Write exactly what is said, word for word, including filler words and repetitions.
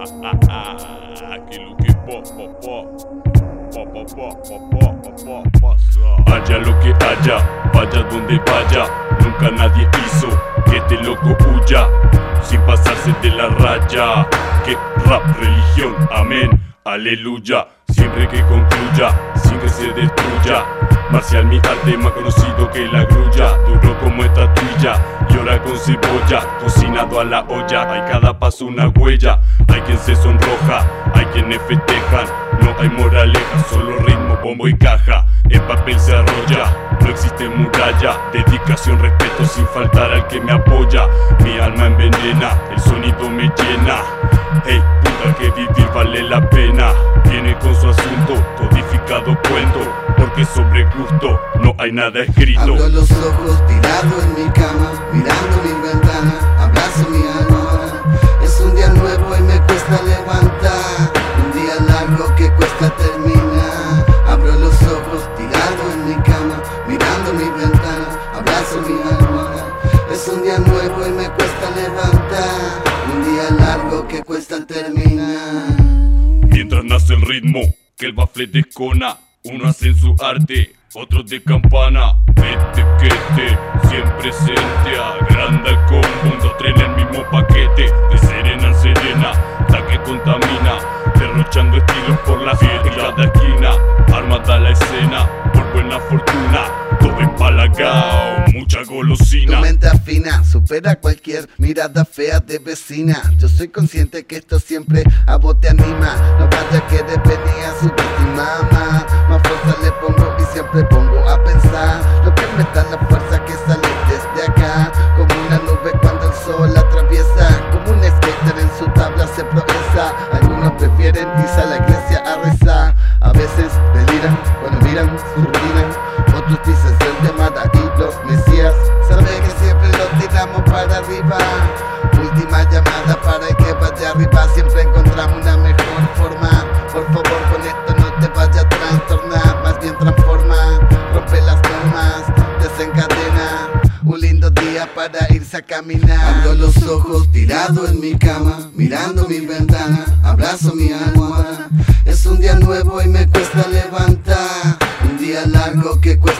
Haya lo que haya, vaya donde vaya, nunca nadie hizo que este loco huya sin pasarse de la raya. Que rap, religión, amén, aleluya. Siempre que concluya, sin que se destruya. Marcial mi arte, más conocido que la grulla. Duro como estatuilla y ahora con cebolla, cocinado a la olla. Hay cada paso una huella, hay quien se sonroja, hay quienes festejan. No hay moraleja, solo ritmo, bombo y caja. El papel se arrolla, no existe muralla. Dedicación, respeto sin faltar al que me apoya. Mi alma envenena, el sonido me llena. Hey, puta, que vivir vale la pena. Viene con su asunto, codificado cuento, porque sobre gusto no hay nada escrito. Abro los ojos tirado en mi cama, mirando mi ventana, abrazo mi almohada. Es un día nuevo y me cuesta levantar, un día largo que cuesta terminar. Abro los ojos tirado en mi cama, mirando mi ventana, abrazo mi almohada. Es un día nuevo y me cuesta levantar, un día largo que cuesta terminar. Mientras nace el ritmo, que el bafle descona. Uno hace en su arte, otros de campana. Vete que te, siempre presente, agranda el combo. Un, dos, tres en el mismo paquete, de serena en serena, la que contamina, derrochando estilos por la fiesta en cada esquina. Armada la escena, por buena fortuna, todo empalagao, mucha golosina. Tu mente afina, supera cualquier mirada fea de vecina. Yo soy consciente que esto siempre a vos te anima. No vaya que de venía subestimada. Más fuerza le pongo y siempre pongo a pensar lo que me da la fuerza que sale desde acá. Como una nube cuando el sol la atraviesa, como un skater en su tabla se progresa. Algunos prefieren irse a la iglesia a rezar. A veces deliran cuando miran su rutina. Otros dicen ser llamada y los mesías. Sabe que siempre lo tiramos para arriba. Última llamada para el que vaya arriba. Siempre encontramos una mejor forma. Por favor con esto no te vaya a trastornar, más bien transforma, rompe las normas, desencadena. Un lindo día para irse a caminar. Abro los ojos tirado en mi cama, mirando mi ventana, abrazo mi almohada. Es un día nuevo y me cuesta levantar, un día largo que cuesta